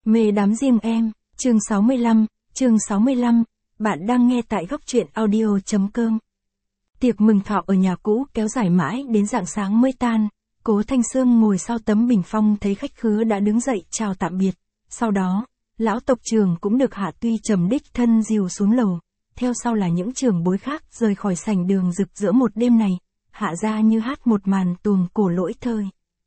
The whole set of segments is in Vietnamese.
Mê đám riêng em, chương 65, bạn đang nghe tại góc truyện audio.com. Tiệc mừng thọ ở nhà cũ kéo dài mãi đến rạng sáng mới tan, Cố Thanh Sương ngồi sau tấm bình phong thấy khách khứa đã đứng dậy chào tạm biệt. Sau đó, lão tộc trưởng cũng được Hạ Tuy Trầm đích thân dìu xuống lầu, theo sau là những trưởng bối khác rời khỏi sảnh đường rực rỡ một đêm này, Hạ gia như hát một màn tuồng cổ lỗi thời.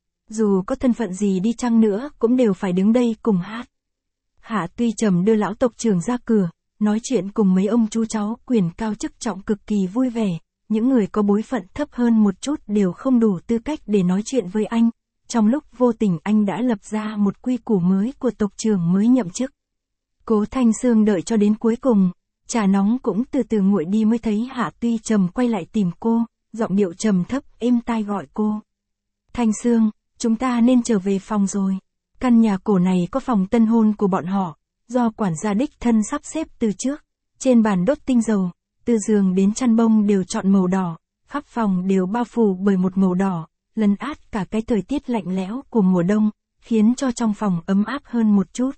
Dù có thân phận gì đi chăng nữa cũng đều phải đứng đây cùng hát. Hạ Tuy Trầm đưa lão tộc trưởng ra cửa, nói chuyện cùng mấy ông chú cháu quyền cao chức trọng cực kỳ vui vẻ, những người có bối phận thấp hơn một chút đều không đủ tư cách để nói chuyện với anh. Trong lúc vô tình anh đã lập ra một quy củ mới của tộc trưởng mới nhậm chức. Cố Thanh Sương đợi cho đến cuối cùng, trà nóng cũng từ từ nguội đi mới thấy Hạ Tuy Trầm quay lại tìm cô, giọng điệu trầm thấp êm tai gọi cô. Thanh Sương, chúng ta nên trở về phòng rồi. Căn nhà cổ này có phòng tân hôn của bọn họ, do quản gia đích thân sắp xếp từ trước. Trên bàn đốt tinh dầu, từ giường đến chăn bông đều chọn màu đỏ, khắp phòng đều bao phủ bởi một màu đỏ, lấn át cả cái thời tiết lạnh lẽo của mùa đông, khiến cho trong phòng ấm áp hơn một chút.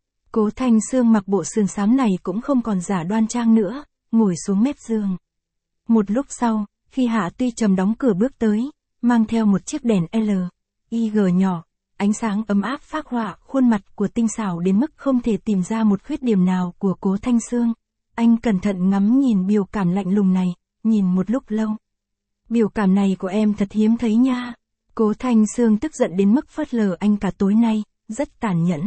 Cố Thanh Sương mặc bộ sườn xám này cũng không còn giả đoan trang nữa, ngồi xuống mép giường. Một lúc sau, khi Hạ Tuy Trầm đóng cửa bước tới, mang theo một chiếc đèn LED nhỏ, ánh sáng ấm áp phác họa khuôn mặt của tinh xảo đến mức không thể tìm ra một khuyết điểm nào của Cố Thanh Sương. Anh cẩn thận ngắm nhìn biểu cảm lạnh lùng này, nhìn một lúc lâu. Biểu cảm này của em thật hiếm thấy nha. Cố Thanh Sương tức giận đến mức phớt lờ anh cả tối nay, rất tàn nhẫn.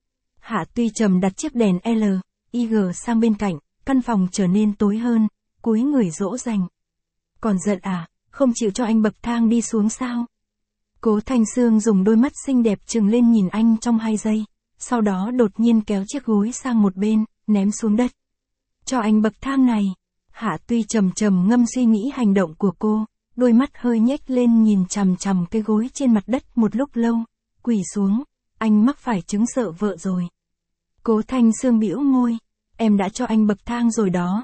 Hạ Tuy Trầm đặt chiếc đèn LED sang bên cạnh, căn phòng trở nên tối hơn, cúi người dỗ dành. Còn giận à, không chịu cho anh bậc thang đi xuống sao? Cố Thanh Sương dùng đôi mắt xinh đẹp trừng lên nhìn anh trong 2 giây, sau đó đột nhiên kéo chiếc gối sang một bên, ném xuống đất. Cho anh bậc thang này. Hạ Tuy Trầm trầm ngâm suy nghĩ hành động của cô, đôi mắt hơi nhếch lên nhìn chằm chằm cái gối trên mặt đất một lúc lâu, quỳ xuống, anh mắc phải chứng sợ vợ rồi. Cố Thanh Sương bĩu môi, em đã cho anh bậc thang rồi đó,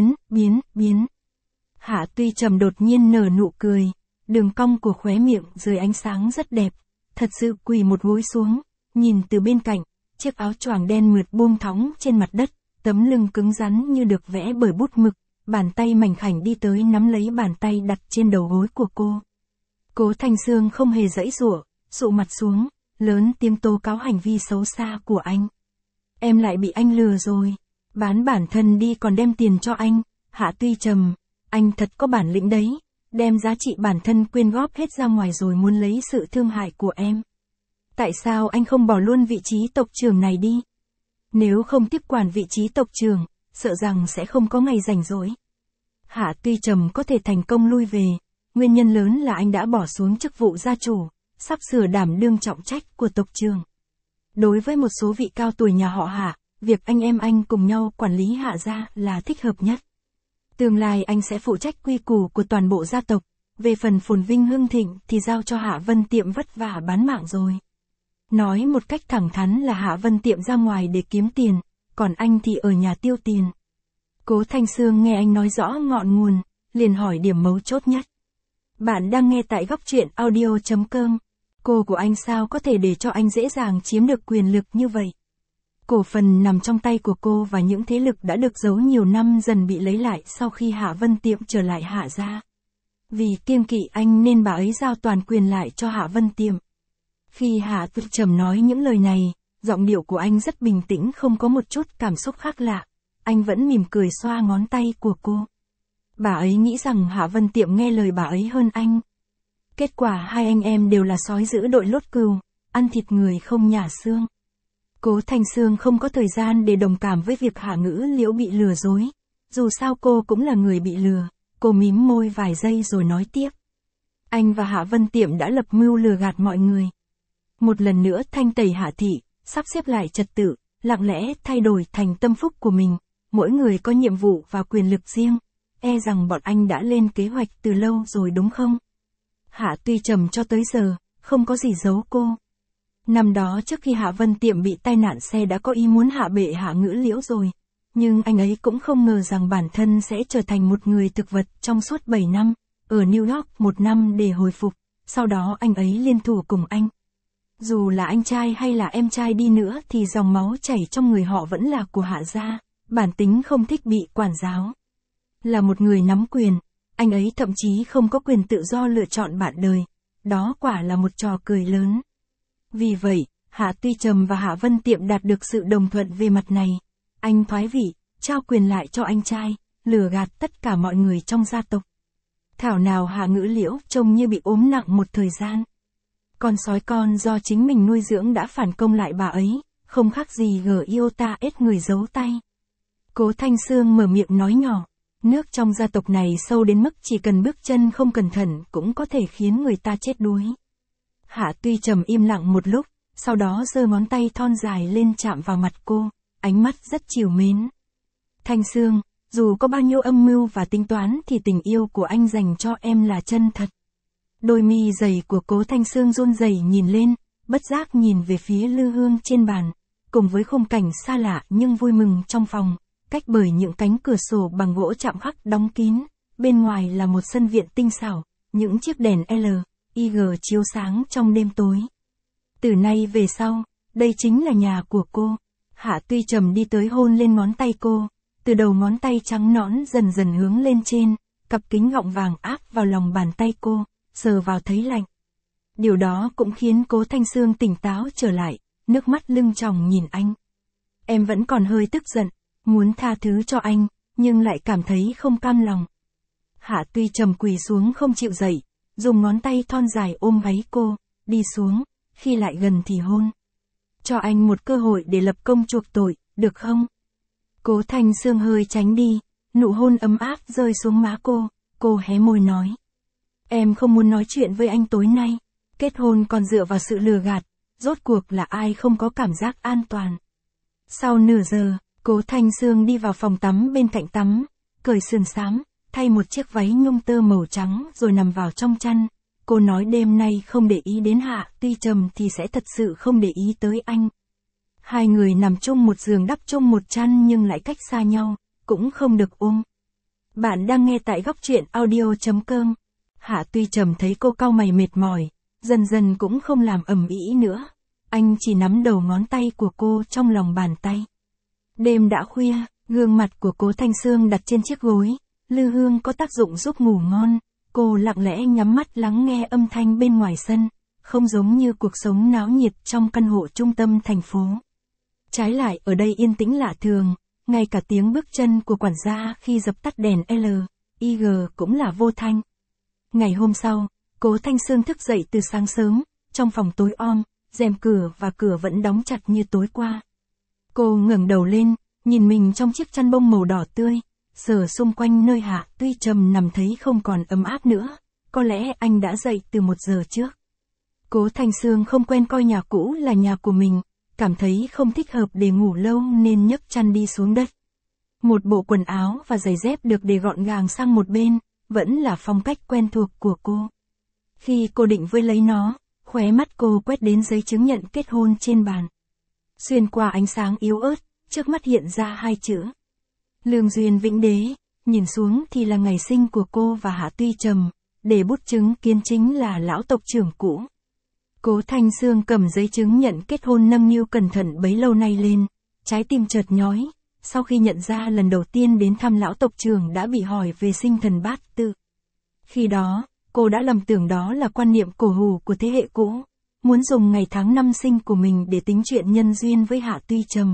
biến. Hạ Tuy Trầm đột nhiên nở nụ cười, đường cong của khóe miệng dưới ánh sáng rất đẹp, thật sự quỳ một gối xuống, nhìn từ bên cạnh, chiếc áo choàng đen mượt buông thõng trên mặt đất, tấm lưng cứng rắn như được vẽ bởi bút mực, bàn tay mảnh khảnh đi tới nắm lấy bàn tay đặt trên đầu gối của cô. Cố Thanh Sương không hề giãy giụa, sụ mặt xuống, lớn tiếng tố cáo hành vi xấu xa của anh. Em lại bị anh lừa rồi, bán bản thân đi còn đem tiền cho anh. Hạ Tuy Trầm, anh thật có bản lĩnh đấy, đem giá trị bản thân quyên góp hết ra ngoài rồi muốn lấy sự thương hại của em. Tại sao anh không bỏ luôn vị trí tộc trưởng này đi? Nếu không tiếp quản vị trí tộc trưởng, sợ rằng sẽ không có ngày rảnh rỗi. Hạ Tuy Trầm có thể thành công lui về, nguyên nhân lớn là anh đã bỏ xuống chức vụ gia chủ, sắp sửa đảm đương trọng trách của tộc trưởng. Đối với một số vị cao tuổi nhà họ Hạ, việc anh em anh cùng nhau quản lý Hạ gia là thích hợp nhất. Tương lai anh sẽ phụ trách quy củ của toàn bộ gia tộc, về phần phồn vinh hưng thịnh thì giao cho Hạ Vân Tiệm vất vả bán mạng rồi. Nói một cách thẳng thắn là Hạ Vân Tiệm ra ngoài để kiếm tiền, còn anh thì ở nhà tiêu tiền. Cố Thanh Sương nghe anh nói rõ ngọn nguồn, liền hỏi điểm mấu chốt nhất. Bạn đang nghe tại góc truyện audio.com. Cô của anh sao có thể để cho anh dễ dàng chiếm được quyền lực như vậy? Cổ phần nằm trong tay của cô và những thế lực đã được giấu nhiều năm dần bị lấy lại sau khi Hạ Vân Tiệm trở lại Hạ gia. Vì kiêng kỵ anh nên bà ấy giao toàn quyền lại cho Hạ Vân Tiệm. Khi Hạ Tuy Trầm nói những lời này, giọng điệu của anh rất bình tĩnh không có một chút cảm xúc khác lạ. Anh vẫn mỉm cười xoa ngón tay của cô. Bà ấy nghĩ rằng Hạ Vân Tiệm nghe lời bà ấy hơn anh. Kết quả hai anh em đều là sói giữ đội lốt cừu, ăn thịt người không nhả xương. Cố Thanh Sương không có thời gian để đồng cảm với việc Hạ Ngữ Liễu bị lừa dối. Dù sao cô cũng là người bị lừa, cô mím môi vài giây rồi nói tiếp. Anh và Hạ Vân Tiệm đã lập mưu lừa gạt mọi người. Một lần nữa thanh tẩy Hạ thị, sắp xếp lại trật tự, lặng lẽ thay đổi thành tâm phúc của mình. Mỗi người có nhiệm vụ và quyền lực riêng. E rằng bọn anh đã lên kế hoạch từ lâu rồi đúng không? Hạ Tuy Trầm cho tới giờ, không có gì giấu cô. Năm đó trước khi Hạ Vân Tiệm bị tai nạn xe đã có ý muốn hạ bệ Hạ Ngữ Liễu rồi. Nhưng anh ấy cũng không ngờ rằng bản thân sẽ trở thành một người thực vật trong suốt 7 năm, ở New York 1 năm để hồi phục, sau đó anh ấy liên thủ cùng anh. Dù là anh trai hay là em trai đi nữa thì dòng máu chảy trong người họ vẫn là của Hạ gia, bản tính không thích bị quản giáo. Là một người nắm quyền, anh ấy thậm chí không có quyền tự do lựa chọn bạn đời. Đó quả là một trò cười lớn. Vì vậy, Hạ Tuy Trầm và Hạ Vân Tiệm đạt được sự đồng thuận về mặt này. Anh thoái vị, trao quyền lại cho anh trai, lừa gạt tất cả mọi người trong gia tộc. Thảo nào Hạ Ngữ Liễu trông như bị ốm nặng một thời gian. Con sói con do chính mình nuôi dưỡng đã phản công lại bà ấy, không khác gì Iota ết người giấu tay. Cố Thanh Sương mở miệng nói nhỏ, nước trong gia tộc này sâu đến mức chỉ cần bước chân không cẩn thận cũng có thể khiến người ta chết đuối. Hạ Tuy Trầm im lặng một lúc, sau đó giơ ngón tay thon dài lên chạm vào mặt cô, ánh mắt rất trìu mến. Thanh Sương, dù có bao nhiêu âm mưu và tính toán thì tình yêu của anh dành cho em là chân thật. Đôi mi dày của Cố Thanh Sương run rẩy nhìn lên, bất giác nhìn về phía lư hương trên bàn, cùng với khung cảnh xa lạ nhưng vui mừng trong phòng, cách bởi những cánh cửa sổ bằng gỗ chạm khắc đóng kín, bên ngoài là một sân viện tinh xảo, những chiếc đèn LED chiếu sáng trong đêm tối. Từ nay về sau, đây chính là nhà của cô. Hạ Tuy Trầm đi tới hôn lên ngón tay cô, từ đầu ngón tay trắng nõn dần dần hướng lên trên, cặp kính gọng vàng áp vào lòng bàn tay cô, sờ vào thấy lạnh. Điều đó cũng khiến Cố Thanh Sương tỉnh táo trở lại, nước mắt lưng tròng nhìn anh. Em vẫn còn hơi tức giận, muốn tha thứ cho anh, nhưng lại cảm thấy không cam lòng. Hạ Tuy Trầm quỳ xuống không chịu dậy, dùng ngón tay thon dài ôm gáy cô, đi xuống, khi lại gần thì hôn. Cho anh một cơ hội để lập công chuộc tội, được không? Cố Thanh Sương hơi tránh đi, nụ hôn ấm áp rơi xuống má cô hé môi nói. Em không muốn nói chuyện với anh tối nay, kết hôn còn dựa vào sự lừa gạt, rốt cuộc là ai không có cảm giác an toàn. Sau nửa giờ, Cố Thanh Sương đi vào phòng tắm bên cạnh tắm, cởi sườn xám, thay một chiếc váy nhung tơ màu trắng rồi nằm vào trong chăn. Cô nói đêm nay không để ý đến Hạ Tuy Trầm thì sẽ thật sự không để ý tới anh. Hai người nằm chung một giường đắp chung một chăn nhưng lại cách xa nhau, cũng không được ôm. Bạn đang nghe tại góc truyện audio.com. Hạ Tuy Trầm thấy cô cau mày mệt mỏi, dần dần cũng không làm ầm ĩ nữa. Anh chỉ nắm đầu ngón tay của cô trong lòng bàn tay. Đêm đã khuya, gương mặt của Cố Thanh Sương đặt trên chiếc gối, lư hương có tác dụng giúp ngủ ngon. Cô lặng lẽ nhắm mắt lắng nghe âm thanh bên ngoài sân, không giống như cuộc sống náo nhiệt trong căn hộ trung tâm thành phố. Trái lại ở đây yên tĩnh lạ thường, ngay cả tiếng bước chân của quản gia khi dập tắt đèn LED cũng là vô thanh. Ngày hôm sau, Cố Thanh Sương thức dậy từ sáng sớm, trong phòng tối om, rèm cửa và cửa vẫn đóng chặt như tối qua. Cô ngẩng đầu lên, nhìn mình trong chiếc chăn bông màu đỏ tươi, sờ xung quanh nơi Hạ Tuy Trầm nằm thấy không còn ấm áp nữa, có lẽ anh đã dậy từ 1 giờ trước. Cố Thanh Sương không quen coi nhà cũ là nhà của mình, cảm thấy không thích hợp để ngủ lâu nên nhấc chăn đi xuống đất. Một bộ quần áo và giày dép được để gọn gàng sang một bên, vẫn là phong cách quen thuộc của cô. Khi cô định với lấy nó, khóe mắt cô quét đến giấy chứng nhận kết hôn trên bàn. Xuyên qua ánh sáng yếu ớt, trước mắt hiện ra 2 chữ. Lương duyên vĩnh đế, nhìn xuống thì là ngày sinh của cô và Hạ Tuy Trầm, để bút chứng kiến chính là lão tộc trưởng cũ. Cố Thanh Sương cầm giấy chứng nhận kết hôn nâng niu cẩn thận bấy lâu nay lên, trái tim chợt nhói, sau khi nhận ra lần đầu tiên đến thăm lão tộc trưởng đã bị hỏi về sinh thần bát tự. Khi đó, cô đã lầm tưởng đó là quan niệm cổ hủ của thế hệ cũ, muốn dùng ngày tháng năm sinh của mình để tính chuyện nhân duyên với Hạ Tuy Trầm.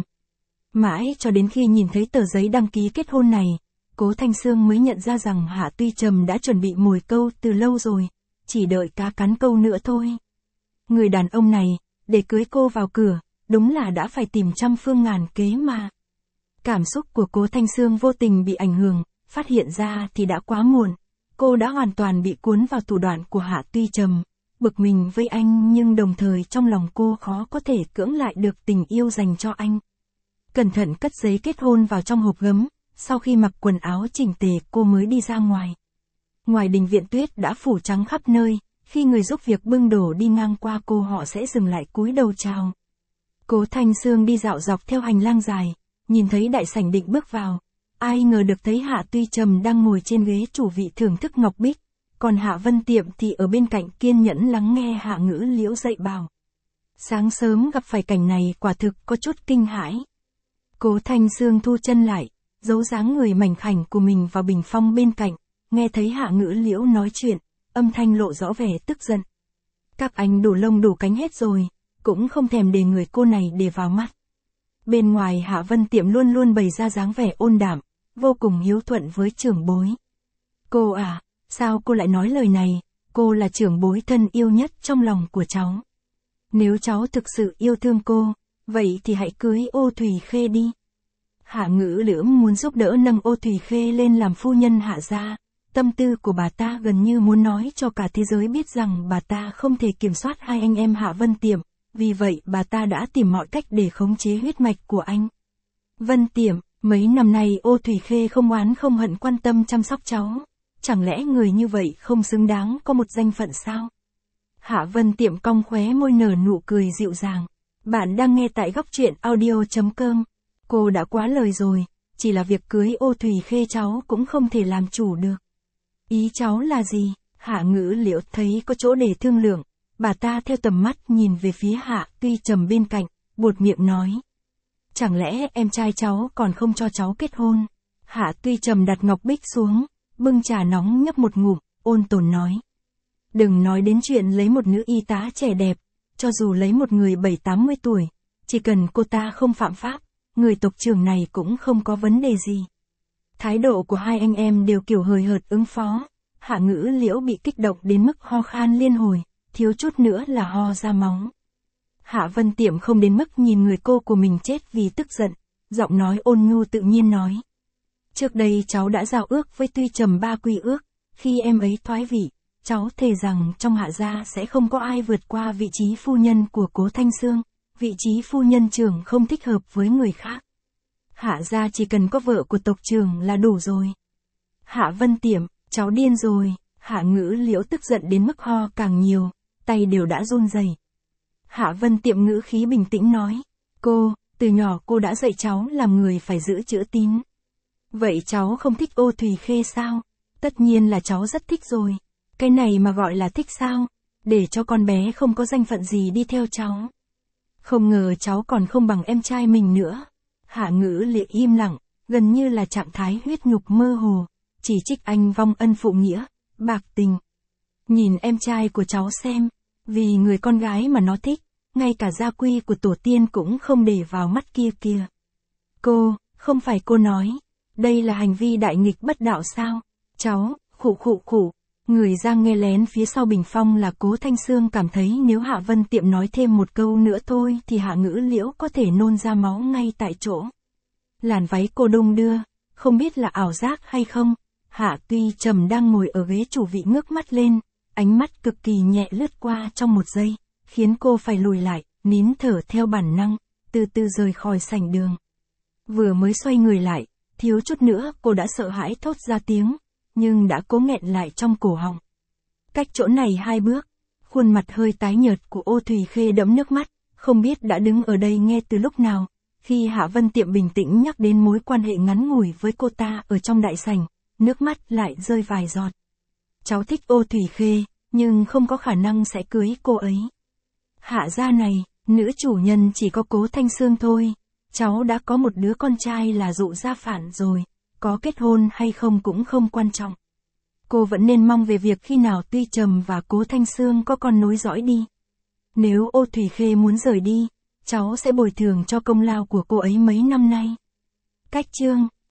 Mãi cho đến khi nhìn thấy tờ giấy đăng ký kết hôn này, Cố Thanh Sương mới nhận ra rằng Hạ Tuy Trầm đã chuẩn bị mồi câu từ lâu rồi, chỉ đợi cá cắn câu nữa thôi. Người đàn ông này, để cưới cô vào cửa, đúng là đã phải tìm trăm phương ngàn kế mà. Cảm xúc của Cố Thanh Sương vô tình bị ảnh hưởng, phát hiện ra thì đã quá muộn. Cô đã hoàn toàn bị cuốn vào thủ đoạn của Hạ Tuy Trầm, bực mình với anh nhưng đồng thời trong lòng cô khó có thể cưỡng lại được tình yêu dành cho anh. Cẩn thận cất giấy kết hôn vào trong hộp gấm, sau khi mặc quần áo chỉnh tề cô mới đi ra ngoài. Ngoài đình viện tuyết đã phủ trắng khắp nơi, khi người giúp việc bưng đồ đi ngang qua cô họ sẽ dừng lại cúi đầu chào. Cố Thanh Sương đi dạo dọc theo hành lang dài, nhìn thấy đại sảnh định bước vào, ai ngờ được thấy Hạ Tuy Trầm đang ngồi trên ghế chủ vị thưởng thức ngọc bích, còn Hạ Vân Tiệm thì ở bên cạnh kiên nhẫn lắng nghe Hạ Ngữ Liễu dạy bảo. Sáng sớm gặp phải cảnh này quả thực có chút kinh hãi. Cố Thanh Sương thu chân lại, giấu dáng người mảnh khảnh của mình vào bình phong bên cạnh, nghe thấy Hạ Ngữ Liễu nói chuyện, âm thanh lộ rõ vẻ tức giận. Các anh đủ lông đủ cánh hết rồi, cũng không thèm để người cô này để vào mắt. Bên ngoài Hạ Vân Tiệm luôn luôn bày ra dáng vẻ ôn đạm, vô cùng hiếu thuận với trưởng bối. Cô à, sao cô lại nói lời này, cô là trưởng bối thân yêu nhất trong lòng của cháu. Nếu cháu thực sự yêu thương cô, vậy thì hãy cưới Ô Thùy Khê đi. Hạ Ngữ Liễu muốn giúp đỡ nâng Ô Thùy Khê lên làm phu nhân Hạ gia. Tâm tư của bà ta gần như muốn nói cho cả thế giới biết rằng bà ta không thể kiểm soát hai anh em Hạ Vân Tiệm, vì vậy bà ta đã tìm mọi cách để khống chế huyết mạch của anh. Vân Tiệm, mấy năm nay Ô Thùy Khê không oán không hận quan tâm chăm sóc cháu, chẳng lẽ người như vậy không xứng đáng có một danh phận sao? Hạ Vân Tiệm cong khóe môi nở nụ cười dịu dàng. Bạn đang nghe tại góc truyện audio.com. Cô đã quá lời rồi, chỉ là việc cưới Ô Thùy Khê cháu cũng không thể làm chủ được. Ý cháu là gì? Hạ Ngữ Liễu thấy có chỗ để thương lượng, bà ta theo tầm mắt nhìn về phía Hạ Tuy Trầm bên cạnh, buột miệng nói. Chẳng lẽ em trai cháu còn không cho cháu kết hôn? Hạ Tuy Trầm đặt ngọc bích xuống, bưng trà nóng nhấp một ngụm, ôn tồn nói. Đừng nói đến chuyện lấy một nữ y tá trẻ đẹp, cho dù lấy một người 70-80 tuổi, chỉ cần cô ta không phạm pháp, người tộc trưởng này cũng không có vấn đề gì. Thái độ của hai anh em đều kiểu hời hợt ứng phó, Hạ Ngữ Liễu bị kích động đến mức ho khan liên hồi, thiếu chút nữa là ho ra máu. Hạ Vân Tiệm không đến mức nhìn người cô của mình chết vì tức giận, giọng nói ôn nhu tự nhiên nói. Trước đây cháu đã giao ước với Tuy Trầm 3 quy ước, khi em ấy thoái vị, cháu thề rằng trong Hạ gia sẽ không có ai vượt qua vị trí phu nhân của Cố Thanh Sương, vị trí phu nhân trưởng không thích hợp với người khác. Hạ gia chỉ cần có vợ của tộc trưởng là đủ rồi. Hạ Vân Tiệm, cháu điên rồi. Hạ Ngữ Liễu tức giận đến mức ho càng nhiều, tay đều đã run rẩy. Hạ Vân Tiệm ngữ khí bình tĩnh nói, cô, từ nhỏ cô đã dạy cháu làm người phải giữ chữ tín. Vậy cháu không thích Ô Thùy Khê sao? Tất nhiên là cháu rất thích rồi. Cái này mà gọi là thích sao? Để cho con bé không có danh phận gì đi theo cháu. Không ngờ cháu còn không bằng em trai mình nữa. Hạ Ngữ Liễu im lặng, gần như là trạng thái huyết nhục mơ hồ, chỉ trích anh vong ân phụ nghĩa, bạc tình. Nhìn em trai của cháu xem, vì người con gái mà nó thích, ngay cả gia quy của tổ tiên cũng không để vào mắt kia kìa. Cô, không phải cô nói, đây là hành vi đại nghịch bất đạo sao? Cháu, khụ. Người ra nghe lén phía sau bình phong là Cố Thanh Sương cảm thấy nếu Hạ Vân Tiệm nói thêm một câu nữa thôi thì Hạ Ngữ Liễu có thể nôn ra máu ngay tại chỗ. Làn váy cô đung đưa, không biết là ảo giác hay không. Hạ Tuy Trầm đang ngồi ở ghế chủ vị ngước mắt lên, ánh mắt cực kỳ nhẹ lướt qua trong một giây, khiến cô phải lùi lại, nín thở theo bản năng, từ từ rời khỏi sảnh đường. Vừa mới xoay người lại, thiếu chút nữa cô đã sợ hãi thốt ra tiếng, nhưng đã cố nghẹn lại trong cổ họng. Cách chỗ này 2 bước, khuôn mặt hơi tái nhợt của Ô Thùy Khê đẫm nước mắt, không biết đã đứng ở đây nghe từ lúc nào, khi Hạ Vân Tiệm bình tĩnh nhắc đến mối quan hệ ngắn ngủi với cô ta ở trong đại sảnh, nước mắt lại rơi vài giọt. Cháu thích Ô Thùy Khê, nhưng không có khả năng sẽ cưới cô ấy. Hạ gia này, nữ chủ nhân chỉ có Cố Thanh Sương thôi, cháu đã có một đứa con trai là Dụ Gia Phản rồi, có kết hôn hay không cũng không quan trọng. Cô vẫn nên mong về việc khi nào Tuy Trầm và Cố Thanh Sương có con nối dõi đi. Nếu Ô Thùy Khê muốn rời đi, cháu sẽ bồi thường cho công lao của cô ấy mấy năm nay. Cách chương